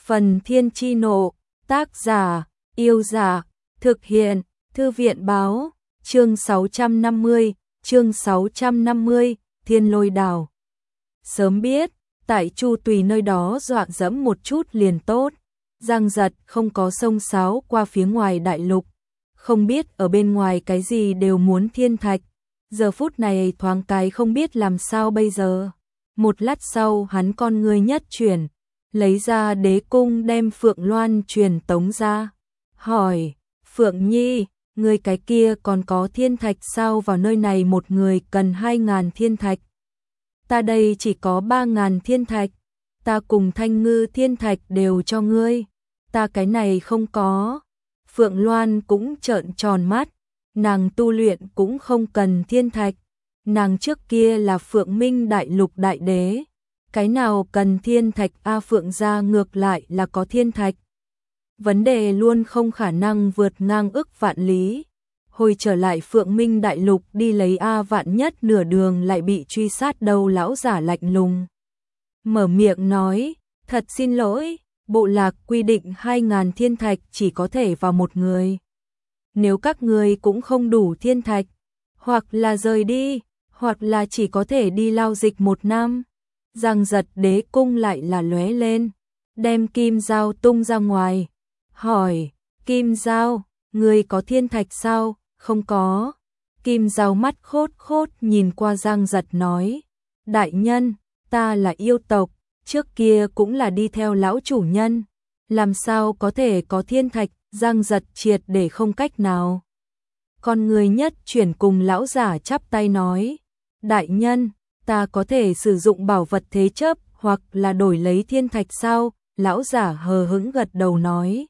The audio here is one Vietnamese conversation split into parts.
Phần Thiên Chi Nộ, tác giả, Yêu Giả, thực hiện, Thư viện Báo, chương 650, Thiên Lôi Đảo. Sớm biết, tại Chu Tùy nơi đó dọa dẫm một chút liền tốt, Giang Giật không có xông xáo qua phía ngoài đại lục, không biết ở bên ngoài cái gì đều muốn thiên thạch, giờ phút này thoáng cái không biết làm sao bây giờ. Một lát sau hắn con người nhất chuyển, lấy ra đế cung đem Phượng Loan truyền tống ra, hỏi, Phượng Nhi, người cái kia còn có thiên thạch sao? Vào nơi này một người cần 2.000 thiên thạch. Ta đây chỉ có 3.000 thiên thạch, ta cùng Thanh Ngư thiên thạch đều cho ngươi, ta cái này không có. Phượng Loan cũng trợn tròn mắt, nàng tu luyện cũng không cần thiên thạch, nàng trước kia là Phượng Minh đại lục đại đế, cái nào cần thiên thạch a? Phượng gia ngược lại là có thiên thạch. Vấn đề luôn không khả năng vượt ngang ức vạn lý. Hồi trở lại Phượng Minh đại lục đi lấy a, vạn nhất nửa đường lại bị truy sát đâu? Lão giả lạnh lùng mở miệng nói, thật xin lỗi, bộ lạc quy định 2.000 thiên thạch chỉ có thể vào một người. Nếu các người cũng không đủ thiên thạch, hoặc là rời đi, hoặc là chỉ có thể đi lao dịch 1 năm. Giang Giật đế cung lại là lóe lên, đem kim dao tung ra ngoài, hỏi, Kim Dao, người có thiên thạch sao? Không có. Kim Dao mắt khốt khốt nhìn qua Giang Giật nói, đại nhân, ta là yêu tộc, trước kia cũng là đi theo lão chủ nhân, làm sao có thể có thiên thạch? Giang Giật triệt để không cách nào. Con người nhất chuyển cùng lão giả chắp tay nói, đại nhân, ta có thể sử dụng bảo vật thế chấp hoặc là đổi lấy thiên thạch sao? Lão giả hờ hững gật đầu nói,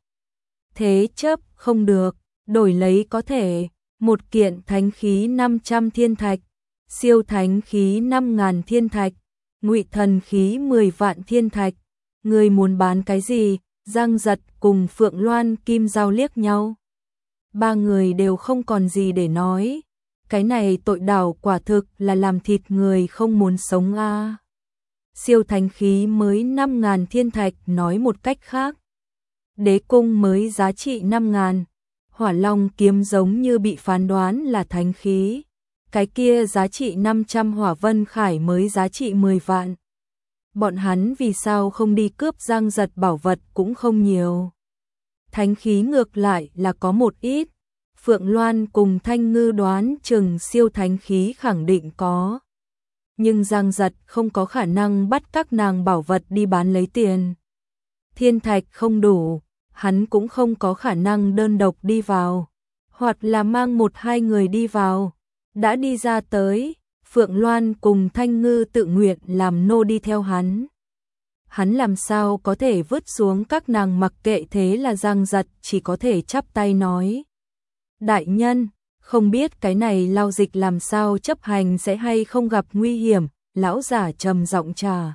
thế chấp không được, đổi lấy có thể. Một kiện thánh khí 500 thiên thạch, siêu thánh khí 5.000 thiên thạch, ngụy thần khí 10 vạn thiên thạch. Người muốn bán cái gì? Giang Giật cùng Phượng Loan Kim Dao liếc nhau. Ba người đều không còn gì để nói. Cái này tội đảo quả thực là làm thịt người không muốn sống a. Siêu thánh khí mới 5.000 thiên thạch, nói một cách khác, đế cung mới giá trị 5.000. Hỏa Long kiếm giống như bị phán đoán là thánh khí, cái kia giá trị 500. Hỏa Vân Khải mới giá trị 10 vạn. Bọn hắn vì sao không đi cướp? Giang Giật bảo vật cũng không nhiều, thánh khí ngược lại là có một ít. Phượng Loan cùng Thanh Ngư đoán chừng siêu thánh khí khẳng định có, nhưng Giang Giật không có khả năng bắt các nàng bảo vật đi bán lấy tiền. Thiên thạch không đủ, hắn cũng không có khả năng đơn độc đi vào, hoặc là mang 1-2 người đi vào. Đã đi ra tới, Phượng Loan cùng Thanh Ngư tự nguyện làm nô đi theo hắn. Hắn làm sao có thể vứt xuống các nàng mặc kệ? Thế là Giang Giật chỉ có thể chắp tay nói, đại nhân, không biết cái này lao dịch làm sao chấp hành, sẽ hay không gặp nguy hiểm? Lão giả trầm giọng trả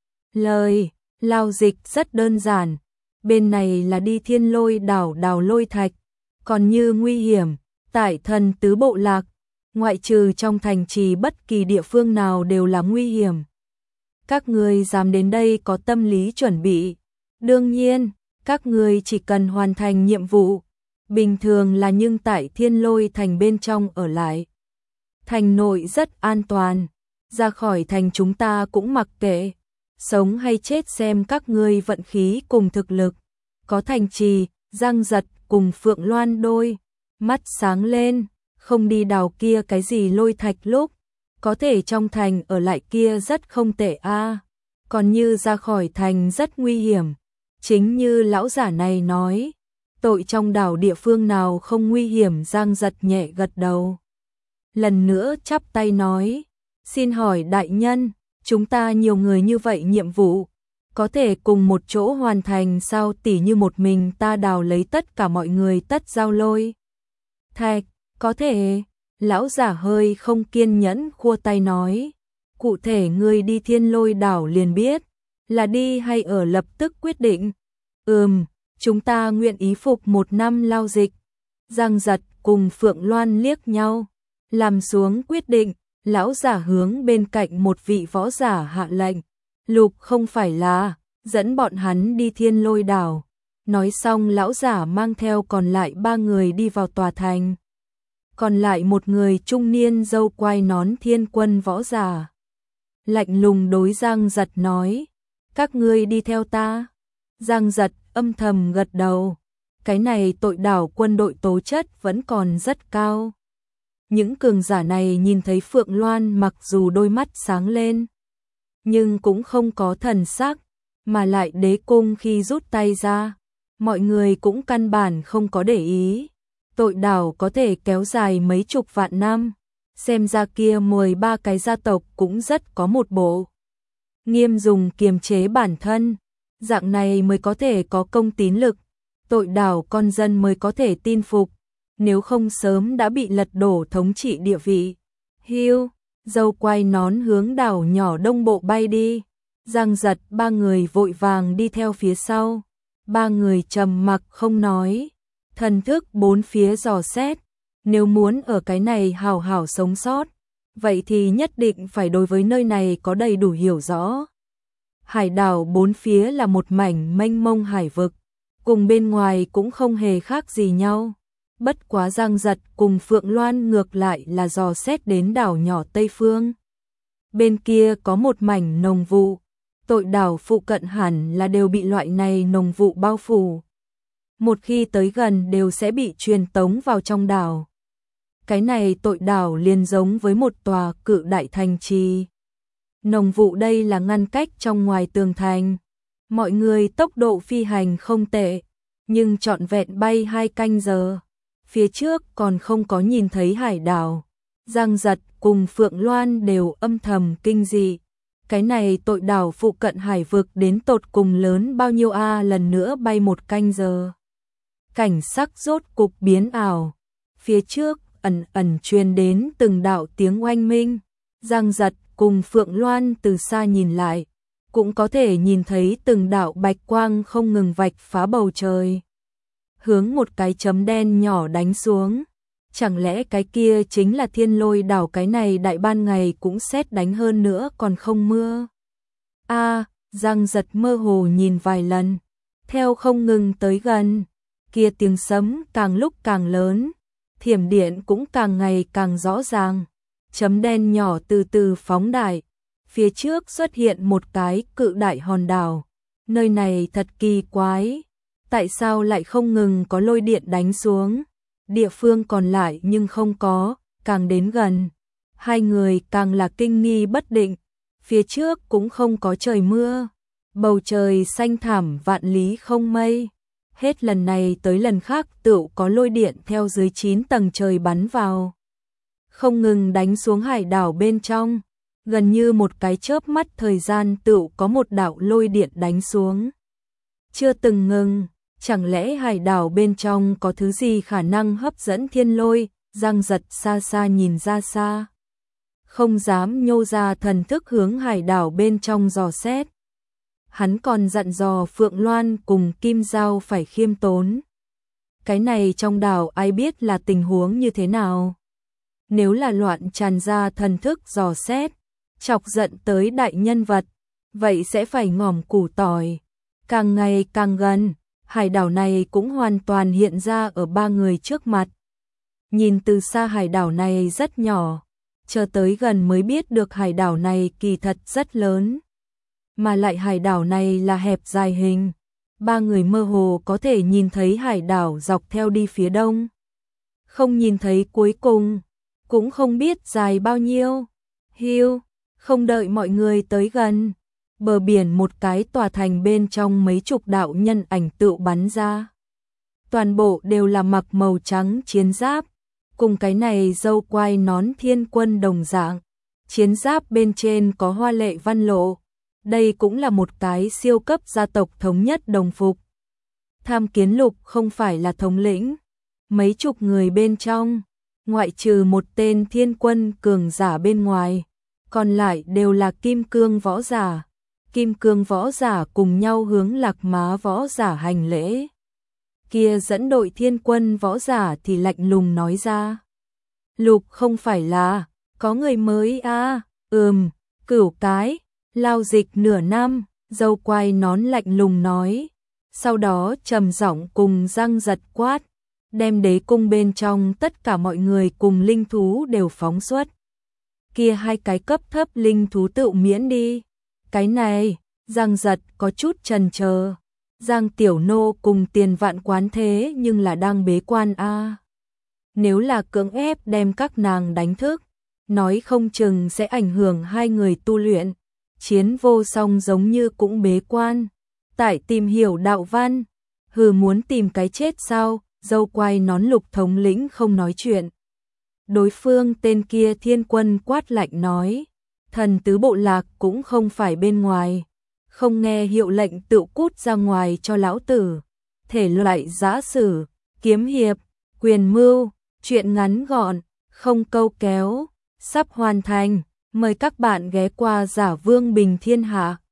lời, lao dịch rất đơn giản, bên này là đi Thiên Lôi đảo đào lôi thạch, còn như nguy hiểm, tại Thần Tứ bộ lạc, ngoại trừ trong thành trì bất kỳ địa phương nào đều là nguy hiểm. Các người dám đến đây có tâm lý chuẩn bị. Đương nhiên, các người chỉ cần hoàn thành nhiệm vụ bình thường là, nhưng tại Thiên Lôi thành bên trong ở lại. Thành nội rất an toàn, ra khỏi thành chúng ta cũng mặc kệ, sống hay chết xem các ngươi vận khí cùng thực lực. Có thành trì. Giang Giật cùng Phượng Loan đôi mắt sáng lên, không đi đào kia cái gì lôi thạch lúc có thể trong thành ở lại kia rất không tệ a. Còn như ra khỏi thành rất nguy hiểm, chính như lão giả này nói, tội trong đảo địa phương nào không nguy hiểm? Giang Giật nhẹ gật đầu, lần nữa chắp tay nói, xin hỏi đại nhân, chúng ta nhiều người như vậy, nhiệm vụ có thể cùng một chỗ hoàn thành sao? Tỉ như một mình ta đào lấy tất cả mọi người tất giao lôi thạch, có thể. Lão giả hơi không kiên nhẫn khua tay nói, cụ thể ngươi đi Thiên Lôi đảo liền biết, là đi hay ở lập tức quyết định. Chúng ta nguyện ý phục 1 năm lao dịch. Giang Giật cùng Phượng Loan liếc nhau, làm xuống quyết định. Lão giả hướng bên cạnh một vị võ giả hạ lệnh, lục không phải là. dẫn bọn hắn đi Thiên Lôi đảo. Nói xong lão giả mang theo còn lại 3 người đi vào tòa thành. Còn lại một người trung niên râu quai nón thiên quân võ giả. Lạnh lùng đối Giang Giật nói, các ngươi đi theo ta. Giang Giật âm thầm gật đầu, cái này tội đảo quân đội tố chất vẫn còn rất cao. Những cường giả này nhìn thấy Phượng Loan mặc dù đôi mắt sáng lên, nhưng cũng không có thần sắc, mà lại đế cung khi rút tay ra, mọi người cũng căn bản không có để ý. Tội đảo có thể kéo dài mấy chục vạn năm, xem ra kia 13 cái gia tộc cũng rất có một bộ. Nghiêm dùng kiềm chế bản thân, dạng này mới có thể có công tín lực, tội đảo con dân mới có thể tin phục, nếu không sớm đã bị lật đổ thống trị địa vị. Hiu, dâu quai nón hướng đảo nhỏ đông bộ bay đi, Giang Giật 3 người vội vàng đi theo phía sau, 3 người trầm mặc không nói, thần thức bốn phía dò xét, nếu muốn ở cái này hảo hảo sống sót, vậy thì nhất định phải đối với nơi này có đầy đủ hiểu rõ. Hải đảo bốn phía là một mảnh mênh mông hải vực, cùng bên ngoài cũng không hề khác gì nhau. Bất quá Giang Giật cùng Phượng Loan ngược lại là dò xét đến đảo nhỏ Tây Phương. Bên kia có một mảnh nồng vụ, tội đảo phụ cận hẳn là đều bị loại này nồng vụ bao phủ. Một khi tới gần đều sẽ bị truyền tống vào trong đảo. Cái này tội đảo liền giống với một tòa cự đại thành trì. Nồng vụ đây là ngăn cách trong ngoài tường thành. Mọi người tốc độ phi hành không tệ, nhưng trọn vẹn bay 2 canh giờ. Phía trước còn không có nhìn thấy hải đảo. Giang Giật cùng Phượng Loan đều âm thầm kinh dị. Cái này tội đảo phụ cận hải vực đến tột cùng lớn bao nhiêu a, lần nữa bay 1 canh giờ. Cảnh sắc rốt cục biến ảo. Phía trước ẩn ẩn truyền đến từng đạo tiếng oanh minh. Giang Giật cùng Phượng Loan từ xa nhìn lại, cũng có thể nhìn thấy từng đạo bạch quang không ngừng vạch phá bầu trời, hướng một cái chấm đen nhỏ đánh xuống. Chẳng lẽ cái kia chính là Thiên Lôi đảo? Cái này đại ban ngày cũng sét đánh hơn nữa còn không mưa. Giang Giật mơ hồ nhìn vài lần, theo không ngừng tới gần, kia tiếng sấm càng lúc càng lớn, thiểm điện cũng càng ngày càng rõ ràng. Chấm đen nhỏ từ từ phóng đại, phía trước xuất hiện một cái cự đại hòn đảo. Nơi này thật kỳ quái, tại sao lại không ngừng có lôi điện đánh xuống? Địa phương còn lại nhưng không có, càng đến gần, hai người càng là kinh nghi bất định. Phía trước cũng không có trời mưa, bầu trời xanh thẳm vạn lý không mây. Hết lần này tới lần khác tựu có lôi điện theo dưới 9 tầng trời bắn vào, không ngừng đánh xuống hải đảo bên trong. Gần như một cái chớp mắt thời gian tựu có một đạo lôi điện đánh xuống, chưa từng ngừng. Chẳng lẽ hải đảo bên trong có thứ gì khả năng hấp dẫn thiên lôi? Giang Giật xa xa nhìn ra xa, không dám nhô ra thần thức hướng hải đảo bên trong dò xét. Hắn còn dặn dò Phượng Loan cùng Kim Giao phải khiêm tốn. Cái này trong đảo ai biết là tình huống như thế nào? Nếu là loạn tràn ra thần thức dò xét, chọc giận tới đại nhân vật, vậy sẽ phải ngòm củ tỏi. Càng ngày càng gần, hải đảo này cũng hoàn toàn hiện ra ở ba người trước mặt. Nhìn từ xa hải đảo này rất nhỏ, chờ tới gần mới biết được hải đảo này kỳ thật rất lớn. Mà lại hải đảo này là hẹp dài hình, ba người mơ hồ có thể nhìn thấy hải đảo dọc theo đi phía đông. Không nhìn thấy cuối cùng, cũng không biết dài bao nhiêu. Hiu, không đợi mọi người tới gần, bờ biển một cái tòa thành bên trong mấy chục đạo nhân ảnh tựu bắn ra. Toàn bộ đều là mặc màu trắng chiến giáp, cùng cái này dâu quai nón thiên quân đồng dạng. Chiến giáp bên trên có hoa lệ văn lộ, đây cũng là một cái siêu cấp gia tộc thống nhất đồng phục. Tham Kiến Lục không phải là thống lĩnh, mấy chục người bên trong, ngoại trừ một tên thiên quân cường giả bên ngoài, còn lại đều là kim cương võ giả. Kim cương võ giả cùng nhau hướng Lạc Má võ giả hành lễ. Kia dẫn đội thiên quân võ giả thì lạnh lùng nói ra: Lục không phải là, có người mới à? Cửu cái, lao dịch nửa năm, Dâu quai nón lạnh lùng nói, sau đó trầm giọng cùng Giang Giật quát, đem đế cung bên trong tất cả mọi người cùng linh thú đều phóng xuất. Kia hai cái cấp thấp linh thú tự miễn đi. Cái này, Giang Giật có chút chần chờ. Giang Tiểu Nô cùng Tiền Vạn Quán thế nhưng là đang bế quan a. Nếu là cưỡng ép đem các nàng đánh thức, nói không chừng sẽ ảnh hưởng hai người tu luyện. Chiến Vô Song giống như cũng bế quan, tại tìm hiểu đạo văn, muốn tìm cái chết sao? Dâu quai nón Lục thống lĩnh không nói chuyện. Đối phương tên kia Thiên Quân quát lạnh nói, thần tứ bộ lạc cũng không phải bên ngoài, không nghe hiệu lệnh tự cút ra ngoài cho lão tử. Thể loại giã sử, kiếm hiệp, quyền mưu, chuyện ngắn gọn, không câu kéo, sắp hoàn thành. Mời các bạn ghé qua Giả Vương Bình Thiên Hạ.